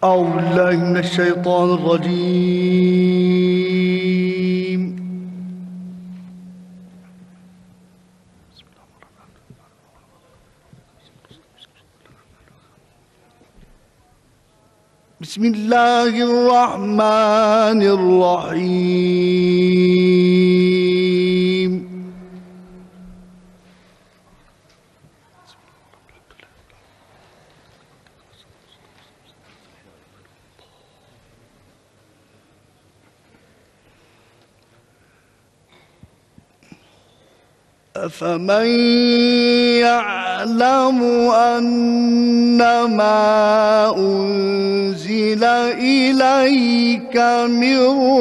أعوذ بالله من الشيطان الرجيم. بسم الله الرحمن الرحيم. أفمن يعلم أنما أنزل إليك من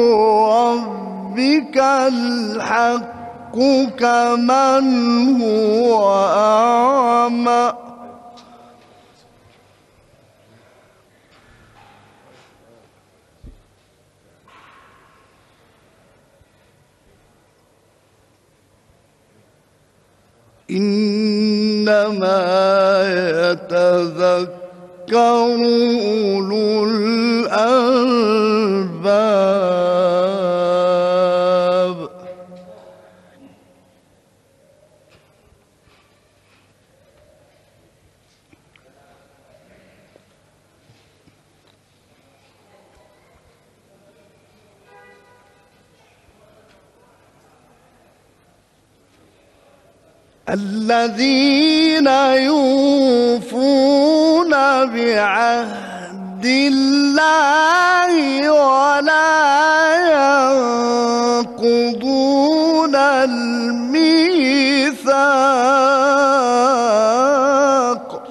ربك الحق كمن هو أعمى إنما يتذكر أولو الألباب. الذين يوفون بعهد الله ولا ينقضون الميثاق.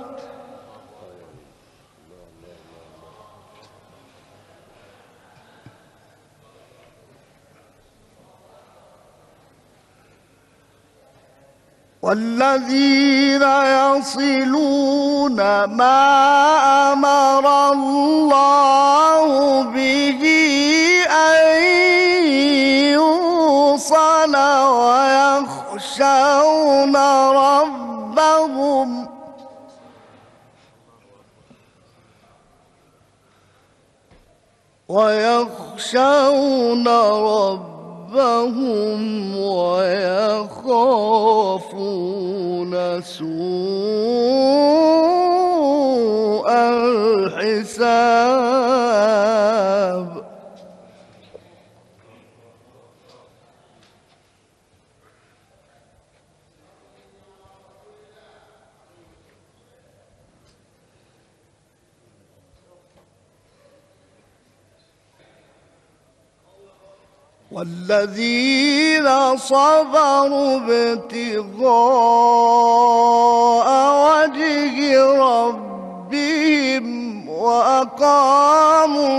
والذين يصلون ما أمر الله به أن يوصل ويخشون ربهم ويخافون سوء الحساب. والذين صبروا ابتغاء وجه ربهم وأقاموا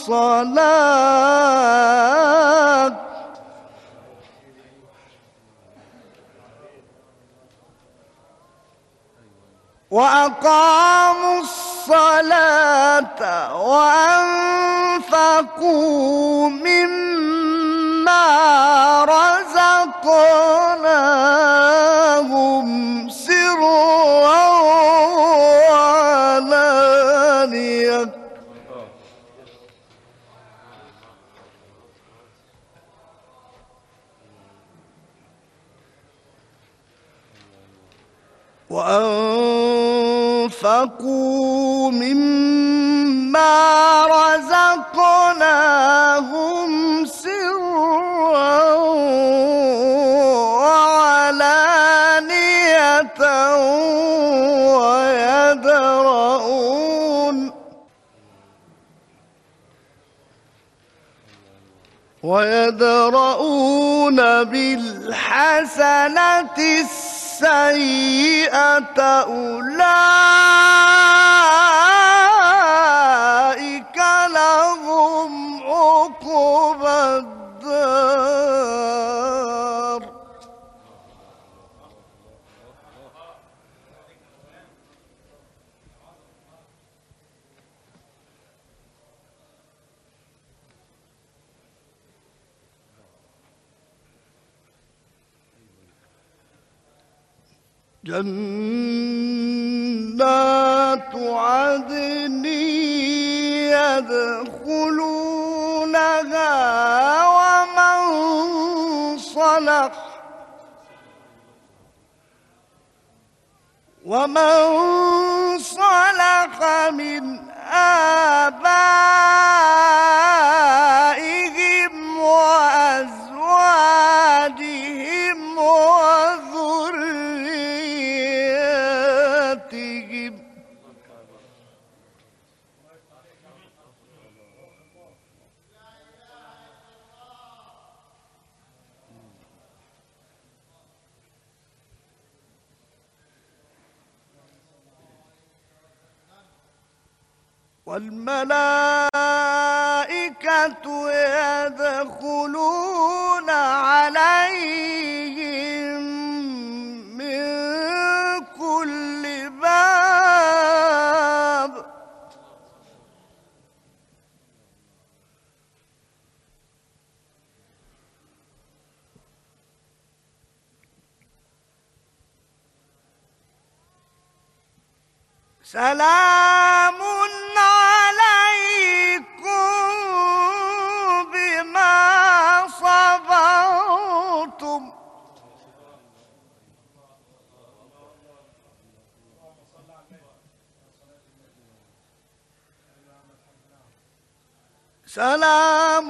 الصلاة وأنفقوا مما رزقناهم سرا وعلانية وأنفقوا مما رزقناهم سرا وعلانية ويدرؤون بالحسنة السيئة أولئك لهم عقبى الدار. جنات عدن يدخلونها ومن صلح من آبائهم وأزواجهم وذرياتهم والملائكة يدخلون عليهم من كل باب سلام عليكم بما صبرتم سلام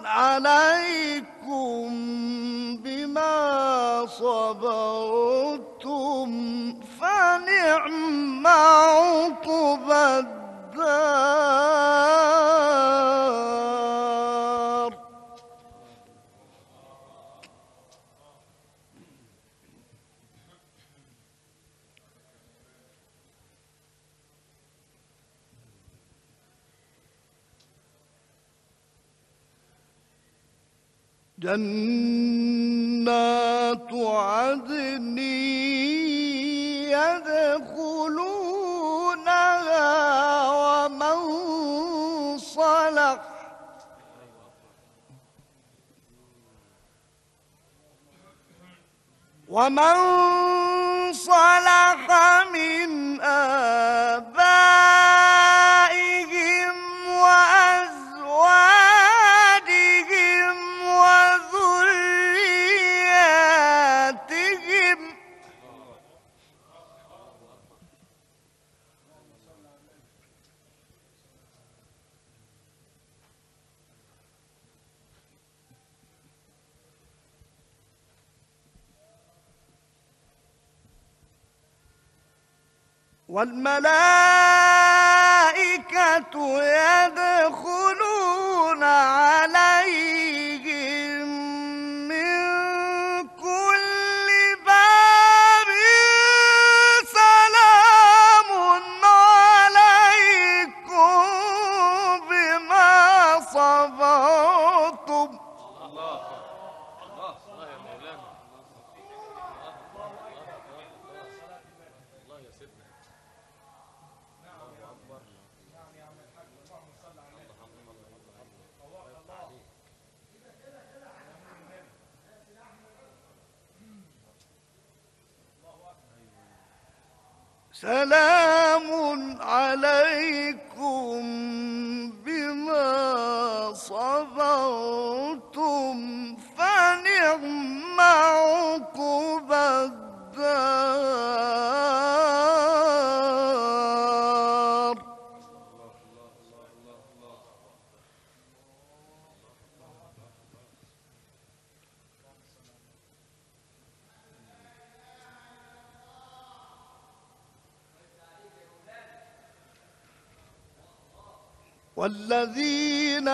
عليكم بما صبرتم فنعم عقبى الدار جنات عدن يدخلونها ومن صلح من آبائهم وأزواجهم وذرياتهم والملائكة يدخلون عليهم من كل باب سلام عليكم بما صبرتم الله الله الله يا مولانا الله يا سيدنا الله أكبر سلام عليكم بما صبرتم فنعم عقبى الدار والذين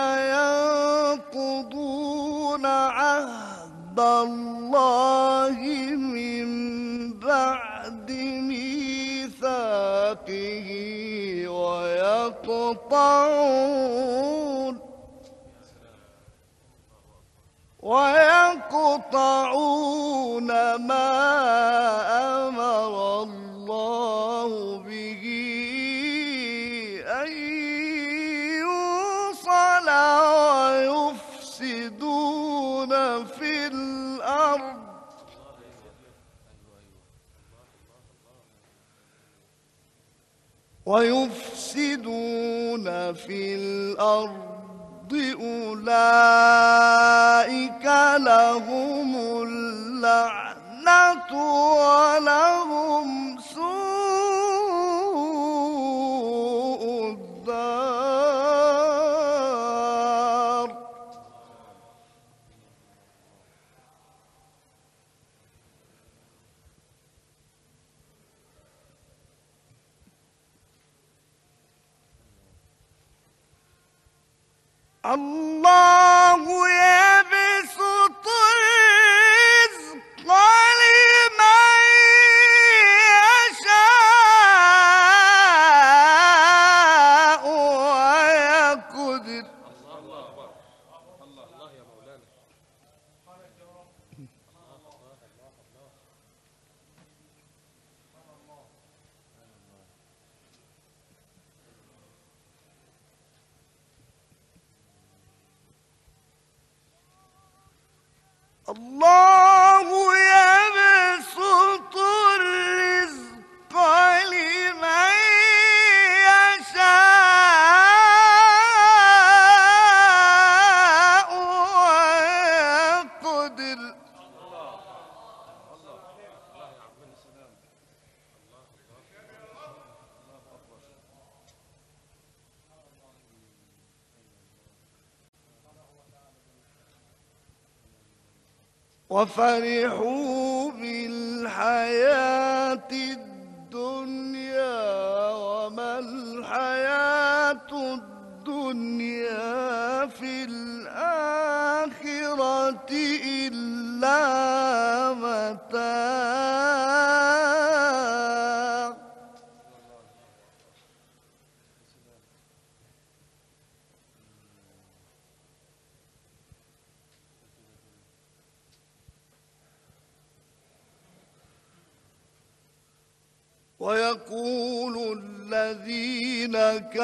ينقضون عهد الله من بعد ميثاقه ويقطعون ما أمر الله به أن يوصل ويفسدون في الأرض أولئك لهم اللعنة ولهم سوء الدار. الله يبسط الرزق لمن يشاء ويقدر. الله أكبر. الله الله يا مولانا. الله يبسط الرزق لمن يشاء ويقدر. وفرحوا بالحياة الدنيا وما الحياة الدنيا في الآخرة إلا متاع. ويقول الذين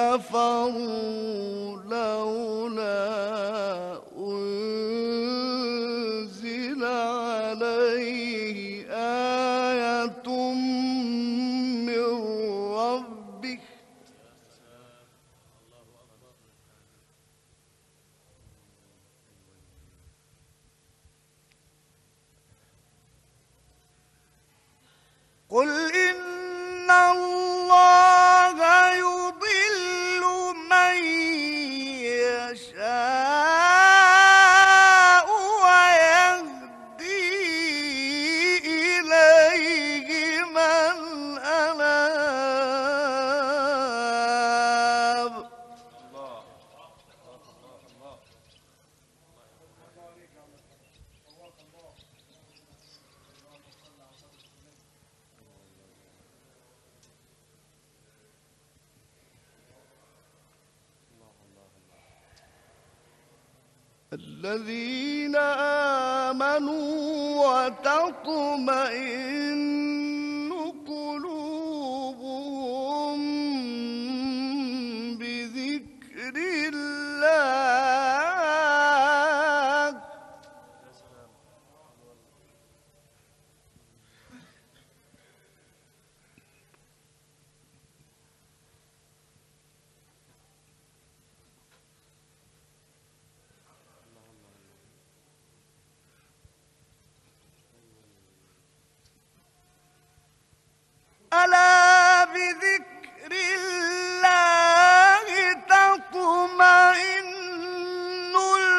كفروا لولا أنزل عليه آية من ربه. قل إن الله يضل من يشاء ويهدي إليه من أناب. الذين آمنوا وتطمئن قلوبهم بذكر الله. ألا بذكر الله تطمئن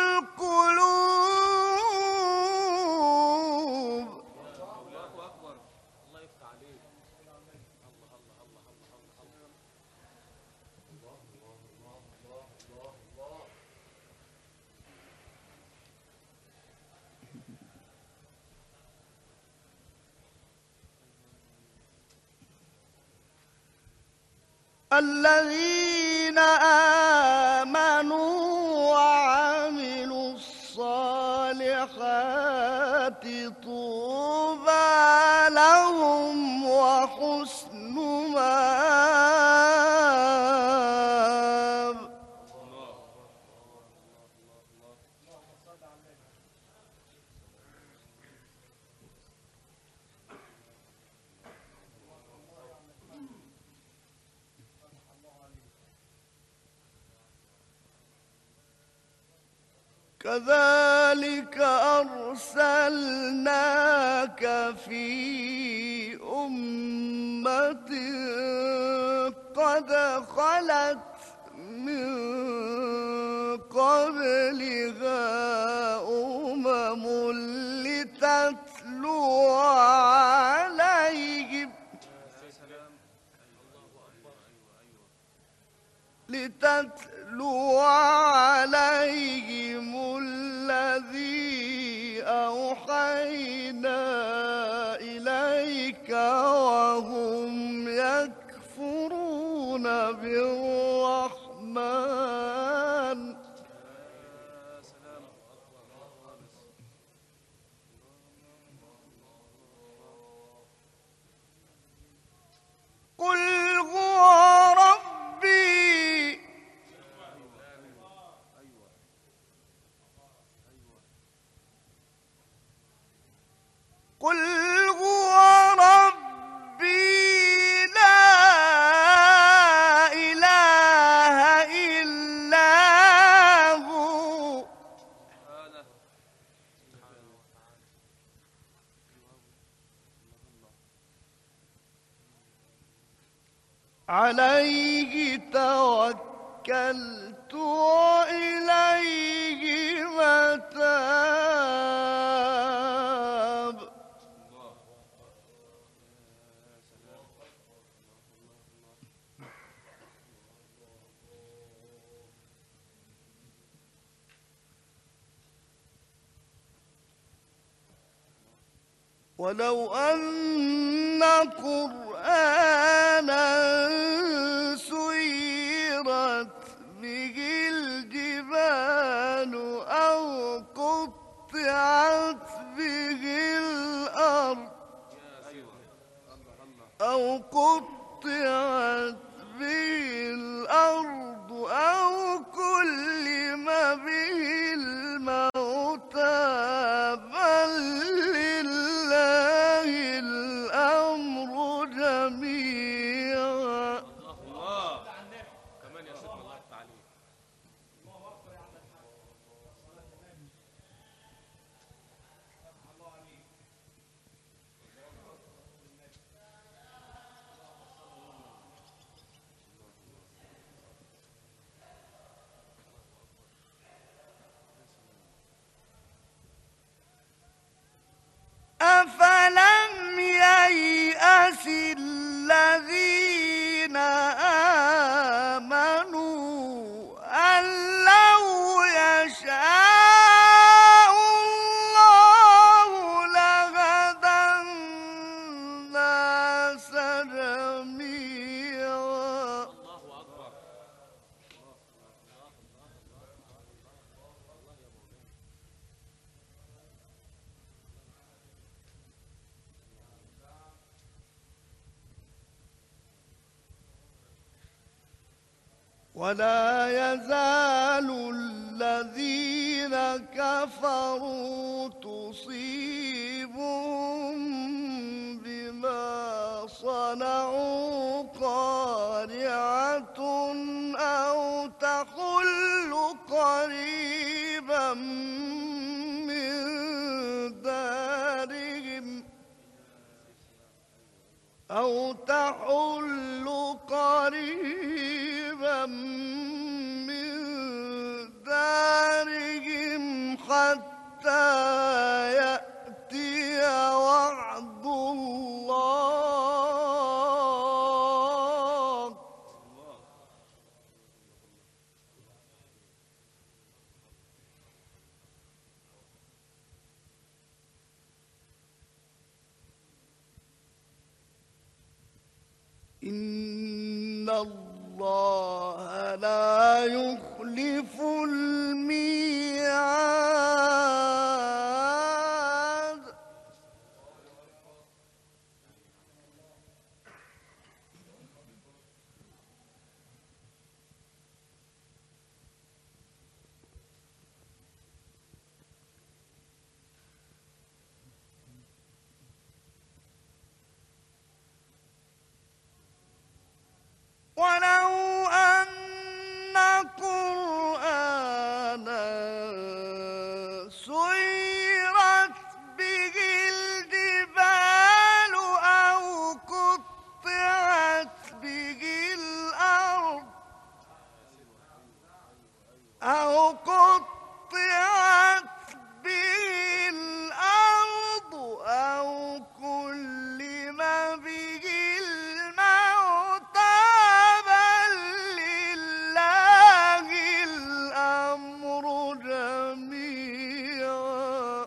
القلوب. الله أكبر. الله يفتح عليك. الذين آمنوا وعملوا الصالحات طوبى لهم وحسن مآب. كذلك أرسلناك في أمة قد خلت من قبلها أمم لتتلو عليهم الذي أوحينا إليك وهم يكفرون بالرحمن. قل هو ربي قل هو ربي لا إله إلا هو عليه توكلت وإليه متاب. ولو أن قرآنا سيرت به الجبال أو قطعت به الأرض أو كلم به الموتى بل لله الأمر جميعا. الله كمان يا سيدنا الله تعالى. أفلم ييأس الذين آمنوا أن لو يشاء الله لهدى الناس جميعا. الله أكبر. ولا يزال الذين كفروا تصيبهم بما صنعوا قارعة أو تحل قريبا من دارهم حتى يأتي وعد الله. إن الله لا يخلف الميعاد. ولو أن قرآنا أو قطعت به الأرض أو كلم به الموتى بل لله الأمر جميعا.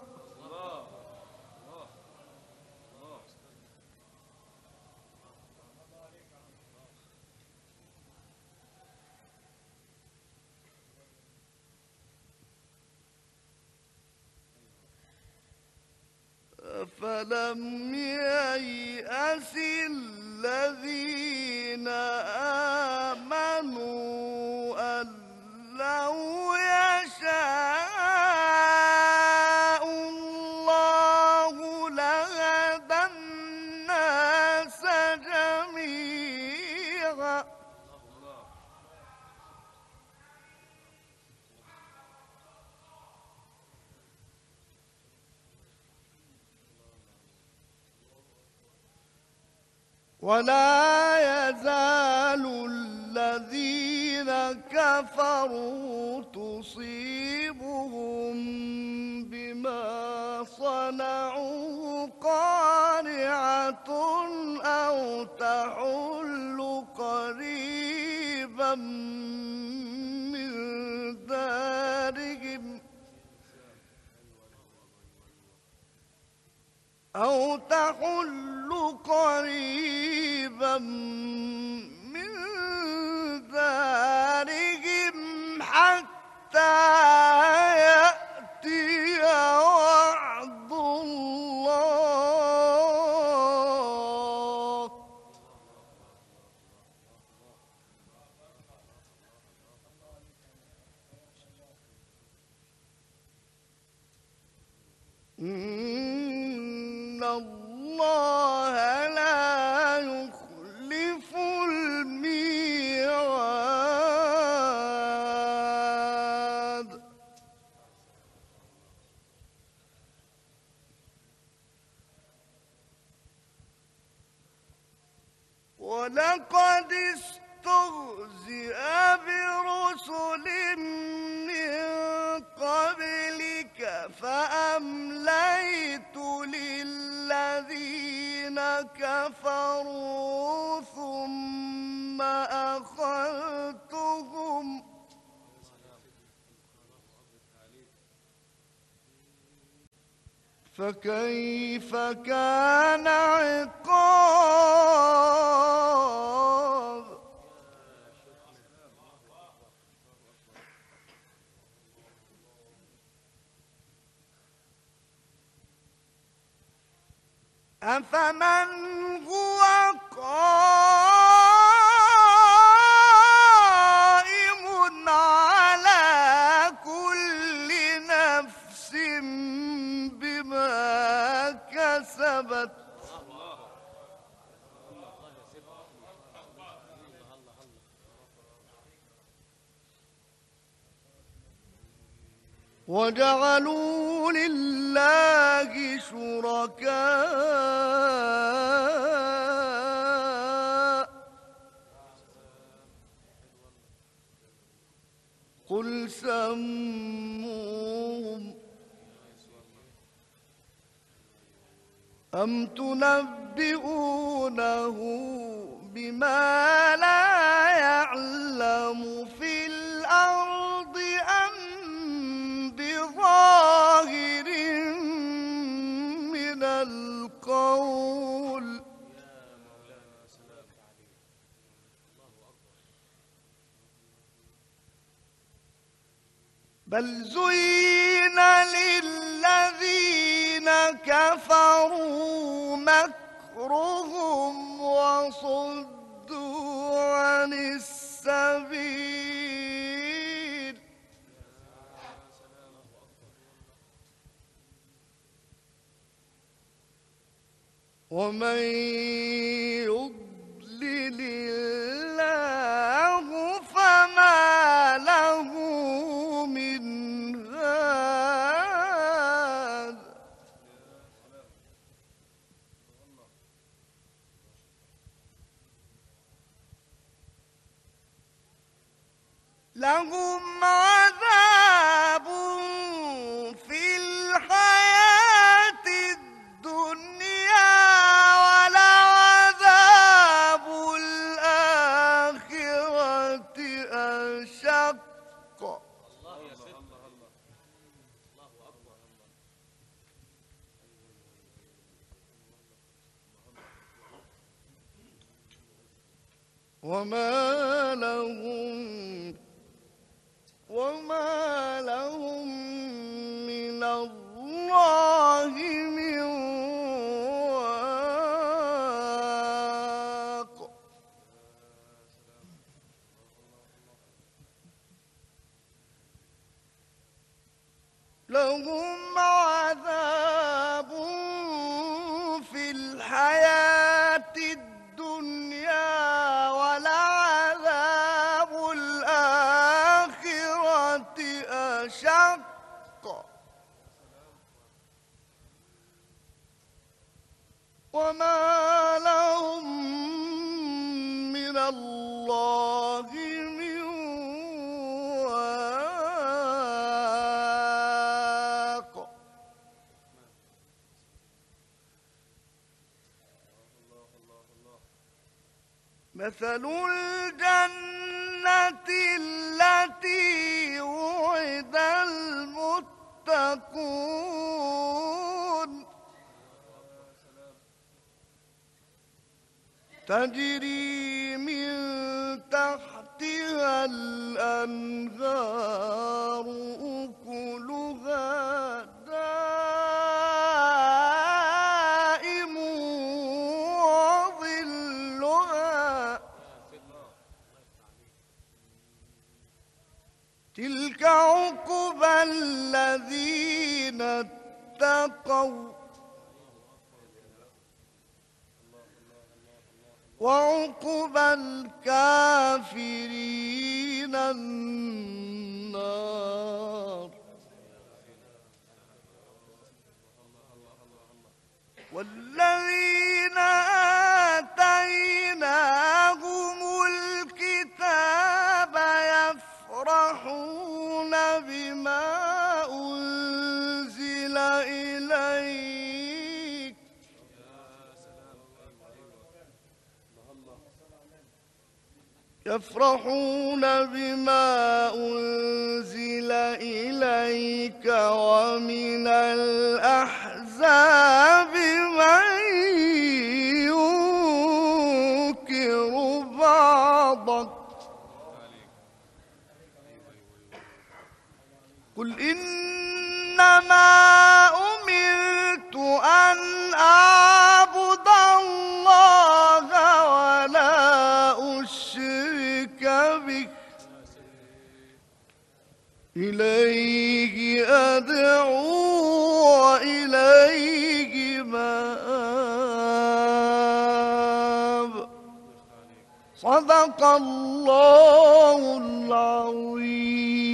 فلم ييأس الذين آمنوا أن لو يشاء الله لهدى الناس جميعا. ولا يزال الذين كفروا تصيبهم بما صنعوا قارعة أو تحل قريبا من دارهم أو تحل قريبا من دارهم حتى يأتي وعد الله. إن الله لا يخلف الميعاد. ولقد استهزئ برسل من قبلك فأمليت للذين كفروا ثم أخذتهم فكيف كان عقاب. أفمن هو قائم على كل نفس بما كسبت وجعلوا لله شركاء قل سموهم أم تنبئونه بما لا يعلم في الأرض أم بظاهر من القول بل زين للذين كفروا مكرهم وصدوا عن السبيل ومن يضلل الله فما له من هاد. لهم عذاب الله يا ست الله الله الله أكبر. وما لهم من الله من واق. لهم عذاب في الحياة الدنيا ولعذاب الآخرة أشق. وما لهم من الله من واق. مثل الجنة التي وعد المتقون تجري من تحتها الأنهار أكلها دائم وظلها تلك عقبى الذين اتقوا وعقبى الكافرين النار. والذين آتيناهم الكتاب يفرحون بما أنزل إليك ومن الأحزاب من ينكر بعضه قل إنما أمرت أن أعبد الله ولا أشرك به إليه أدعو وإليه مآب. صدق الله العظيم.